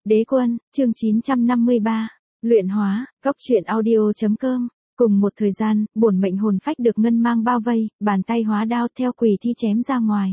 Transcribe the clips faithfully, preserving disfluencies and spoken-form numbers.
Đế quân, chương chín trăm năm mươi ba. Luyện hóa, Cốc Truyện Audio.com. Cùng một thời gian, bổn mệnh hồn phách được ngân mang bao vây, bàn tay hóa đao theo quỷ thi chém ra ngoài.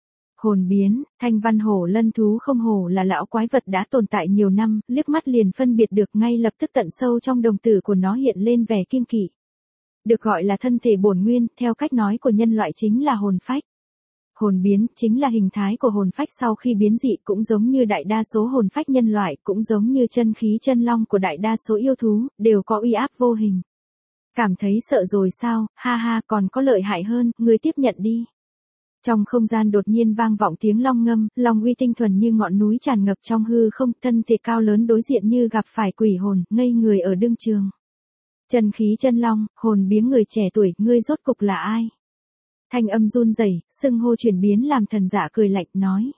Hồn biến, Thanh Văn Hổ Lân Thú không hổ là lão quái vật đã tồn tại nhiều năm, liếc mắt liền phân biệt được ngay lập tức tận sâu trong đồng tử của nó hiện lên vẻ kiêng kỵ. Được gọi là thân thể bổn nguyên, theo cách nói của nhân loại chính là hồn phách. Hồn biến chính là hình thái của hồn phách sau khi biến dị, cũng giống như đại đa số hồn phách nhân loại, cũng giống như chân khí chân long của đại đa số yêu thú, đều có uy áp vô hình. Cảm thấy sợ rồi sao, ha ha, còn có lợi hại hơn, ngươi tiếp nhận đi. Trong không gian đột nhiên vang vọng tiếng long ngâm, long uy tinh thuần như ngọn núi tràn ngập trong hư không, thân thể cao lớn đối diện như gặp phải quỷ hồn, ngây người ở đương trường. Chân khí chân long, hồn biếng người trẻ tuổi, ngươi rốt cục là ai? Thanh âm run rẩy, xưng hô chuyển biến làm thần giả cười lạnh nói.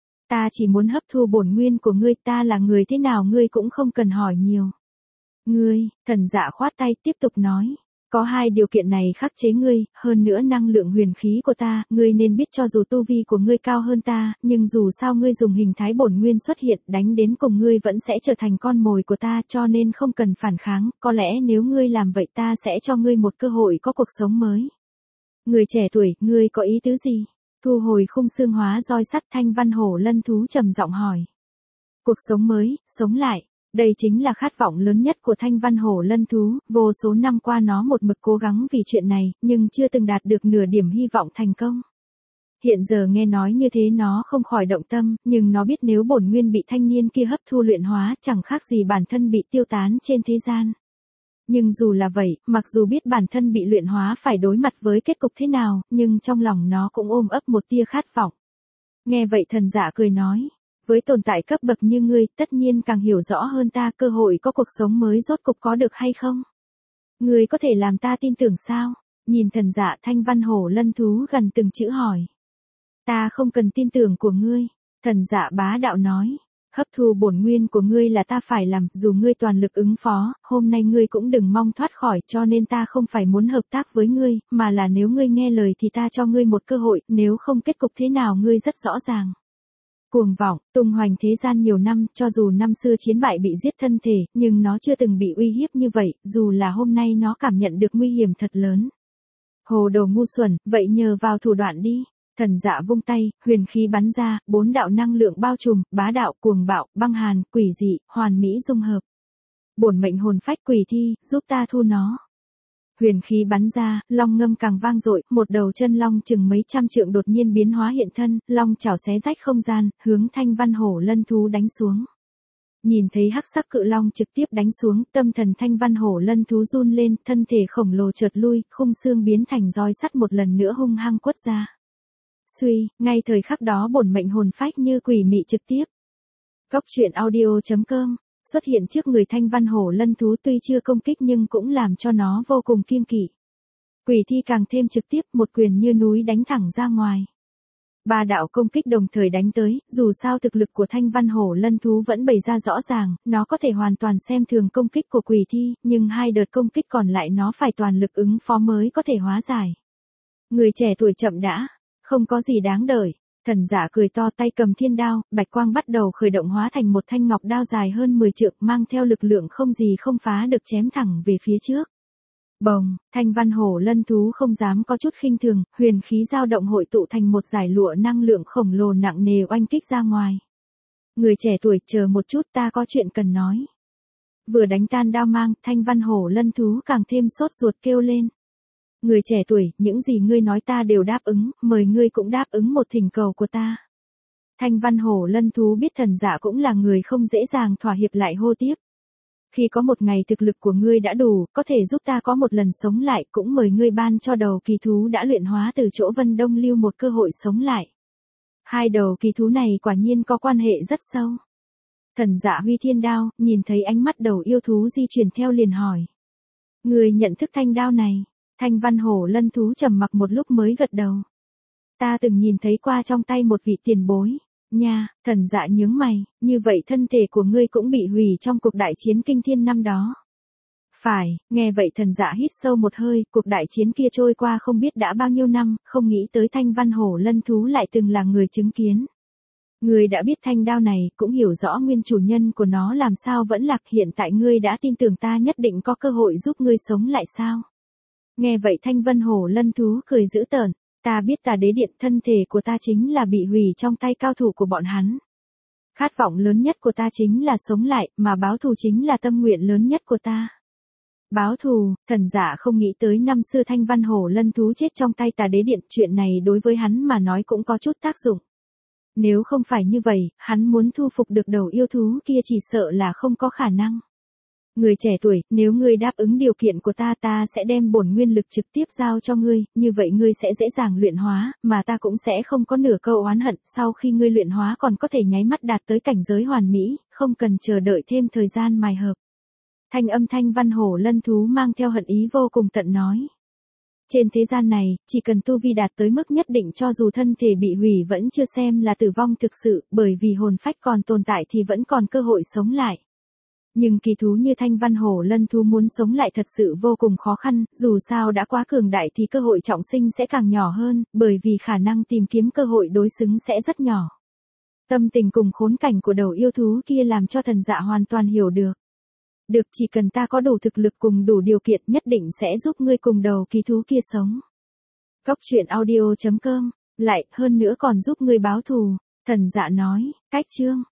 Ta chỉ muốn hấp thu bổn nguyên của ngươi, ta là người thế nào ngươi cũng không cần hỏi nhiều. Ngươi, thần giả khoát tay tiếp tục nói. Có hai điều kiện này khắc chế ngươi, hơn nữa năng lượng huyền khí của ta, ngươi nên biết cho dù tu vi của ngươi cao hơn ta, nhưng dù sao ngươi dùng hình thái bổn nguyên xuất hiện, đánh đến cùng ngươi vẫn sẽ trở thành con mồi của ta, cho nên không cần phản kháng, có lẽ nếu ngươi làm vậy ta sẽ cho ngươi một cơ hội có cuộc sống mới. Người trẻ tuổi, ngươi có ý tứ gì? Thu hồi khung xương hóa roi sắt, Thanh Văn Hổ Lân Thú trầm giọng hỏi. Cuộc sống mới, sống lại. Đây chính là khát vọng lớn nhất của Thanh Văn Hổ Lân Thú, vô số năm qua nó một mực cố gắng vì chuyện này, nhưng chưa từng đạt được nửa điểm hy vọng thành công. Hiện giờ nghe nói như thế nó không khỏi động tâm, nhưng nó biết nếu bổn nguyên bị thanh niên kia hấp thu luyện hóa, chẳng khác gì bản thân bị tiêu tán trên thế gian. Nhưng dù là vậy, mặc dù biết bản thân bị luyện hóa phải đối mặt với kết cục thế nào, nhưng trong lòng nó cũng ôm ấp một tia khát vọng. Nghe vậy thần giả cười nói. Với tồn tại cấp bậc như ngươi, tất nhiên càng hiểu rõ hơn ta cơ hội có cuộc sống mới rốt cục có được hay không? Ngươi có thể làm ta tin tưởng sao? Nhìn thần giả, Thanh Văn Hổ Lân Thú gần từng chữ hỏi. Ta không cần tin tưởng của ngươi. Thần giả bá đạo nói. Hấp thu bổn nguyên của ngươi là ta phải làm, dù ngươi toàn lực ứng phó, hôm nay ngươi cũng đừng mong thoát khỏi, cho nên ta không phải muốn hợp tác với ngươi, mà là nếu ngươi nghe lời thì ta cho ngươi một cơ hội, nếu không kết cục thế nào ngươi rất rõ ràng. Cuồng vọng, tung hoành thế gian nhiều năm, cho dù năm xưa chiến bại bị giết thân thể, nhưng nó chưa từng bị uy hiếp như vậy, dù là hôm nay nó cảm nhận được nguy hiểm thật lớn. Hồ đồ ngu xuẩn, vậy nhờ vào thủ đoạn đi. Thần dạ vung tay, huyền khí bắn ra, bốn đạo năng lượng bao trùm, bá đạo, cuồng bạo, băng hàn, quỷ dị, hoàn mỹ dung hợp. Bổn mệnh hồn phách quỷ thi, giúp ta thu nó. Huyền khí bắn ra, long ngâm càng vang dội, một đầu chân long chừng mấy trăm trượng đột nhiên biến hóa hiện thân, long chảo xé rách không gian, hướng Thanh Văn Hổ Lân Thú đánh xuống. Nhìn thấy hắc sắc cự long trực tiếp đánh xuống, tâm thần Thanh Văn Hổ Lân Thú run lên, thân thể khổng lồ chợt lui, khung xương biến thành roi sắt một lần nữa hung hăng quất ra. Suy, ngay thời khắc đó bổn mệnh hồn phách như quỷ mị trực tiếp. Cốc Truyện Audio.com xuất hiện trước người Thanh Văn Hổ Lân Thú, tuy chưa công kích nhưng cũng làm cho nó vô cùng kiêng kỵ. Quỷ thi càng thêm trực tiếp, một quyền như núi đánh thẳng ra ngoài. Ba đạo công kích đồng thời đánh tới, dù sao thực lực của Thanh Văn Hổ Lân Thú vẫn bày ra rõ ràng, nó có thể hoàn toàn xem thường công kích của quỷ thi, nhưng hai đợt công kích còn lại nó phải toàn lực ứng phó mới có thể hóa giải. Người trẻ tuổi chậm đã, không có gì đáng đợi. Thần giả cười to, tay cầm thiên đao, bạch quang bắt đầu khởi động hóa thành một thanh ngọc đao dài hơn mười trượng, mang theo lực lượng không gì không phá được chém thẳng về phía trước. Bồng, Thanh Văn Hổ Lân Thú không dám có chút khinh thường, huyền khí dao động hội tụ thành một dải lụa năng lượng khổng lồ nặng nề oanh kích ra ngoài. Người trẻ tuổi, chờ một chút, ta có chuyện cần nói. Vừa đánh tan đao mang, Thanh Văn Hổ Lân Thú càng thêm sốt ruột kêu lên. Người trẻ tuổi, những gì ngươi nói ta đều đáp ứng, mời ngươi cũng đáp ứng một thỉnh cầu của ta. Thanh Văn Hổ Lân Thú biết thần giả cũng là người không dễ dàng thỏa hiệp, lại hô tiếp. Khi có một ngày thực lực của ngươi đã đủ, có thể giúp ta có một lần sống lại, cũng mời ngươi ban cho đầu kỳ thú đã luyện hóa từ chỗ Vân Đông Lưu một cơ hội sống lại. Hai đầu kỳ thú này quả nhiên có quan hệ rất sâu. Thần giả huy thiên đao, nhìn thấy ánh mắt đầu yêu thú di chuyển theo liền hỏi. Ngươi nhận thức thanh đao này? Thanh Văn Hổ Lân Thú trầm mặc một lúc mới gật đầu. Ta từng nhìn thấy qua trong tay một vị tiền bối. Nha, thần dạ nhướng mày, như vậy thân thể của ngươi cũng bị hủy trong cuộc đại chiến kinh thiên năm đó. Phải, nghe vậy thần dạ hít sâu một hơi, cuộc đại chiến kia trôi qua không biết đã bao nhiêu năm, không nghĩ tới Thanh Văn Hổ Lân Thú lại từng là người chứng kiến. Ngươi đã biết thanh đao này, cũng hiểu rõ nguyên chủ nhân của nó làm sao vẫn lạc, hiện tại ngươi đã tin tưởng ta nhất định có cơ hội giúp ngươi sống lại sao? Nghe vậy Thanh Vân Hổ Lân thú cười dữ tợn, ta biết Tà Đế Điện, thân thể của ta chính là bị hủy trong tay cao thủ của bọn hắn. Khát vọng lớn nhất của ta chính là sống lại, mà báo thù chính là tâm nguyện lớn nhất của ta. Báo thù, thần giả không nghĩ tới năm xưa Thanh Văn Hổ Lân thú chết trong tay Tà Đế Điện, chuyện này đối với hắn mà nói cũng có chút tác dụng. Nếu không phải như vậy, hắn muốn thu phục được đầu yêu thú kia chỉ sợ là không có khả năng. Người trẻ tuổi, nếu ngươi đáp ứng điều kiện của ta, ta sẽ đem bổn nguyên lực trực tiếp giao cho ngươi, như vậy ngươi sẽ dễ dàng luyện hóa, mà ta cũng sẽ không có nửa câu oán hận, sau khi ngươi luyện hóa còn có thể nháy mắt đạt tới cảnh giới hoàn mỹ, không cần chờ đợi thêm thời gian mài hợp. Thanh âm Thanh Văn Hổ Lân thú mang theo hận ý vô cùng tận nói. Trên thế gian này, chỉ cần tu vi đạt tới mức nhất định cho dù thân thể bị hủy vẫn chưa xem là tử vong thực sự, bởi vì hồn phách còn tồn tại thì vẫn còn cơ hội sống lại. Nhưng kỳ thú như Thanh Văn Hổ Lân thú muốn sống lại thật sự vô cùng khó khăn, dù sao đã quá cường đại thì cơ hội trọng sinh sẽ càng nhỏ hơn, bởi vì khả năng tìm kiếm cơ hội đối xứng sẽ rất nhỏ. Tâm tình cùng khốn cảnh của đầu yêu thú kia làm cho thần dạ hoàn toàn hiểu được. Được, chỉ cần ta có đủ thực lực cùng đủ điều kiện nhất định sẽ giúp ngươi cùng đầu kỳ thú kia sống. Cốc truyện audio chấm com, lại, hơn nữa còn giúp ngươi báo thù, thần dạ nói, cách chương.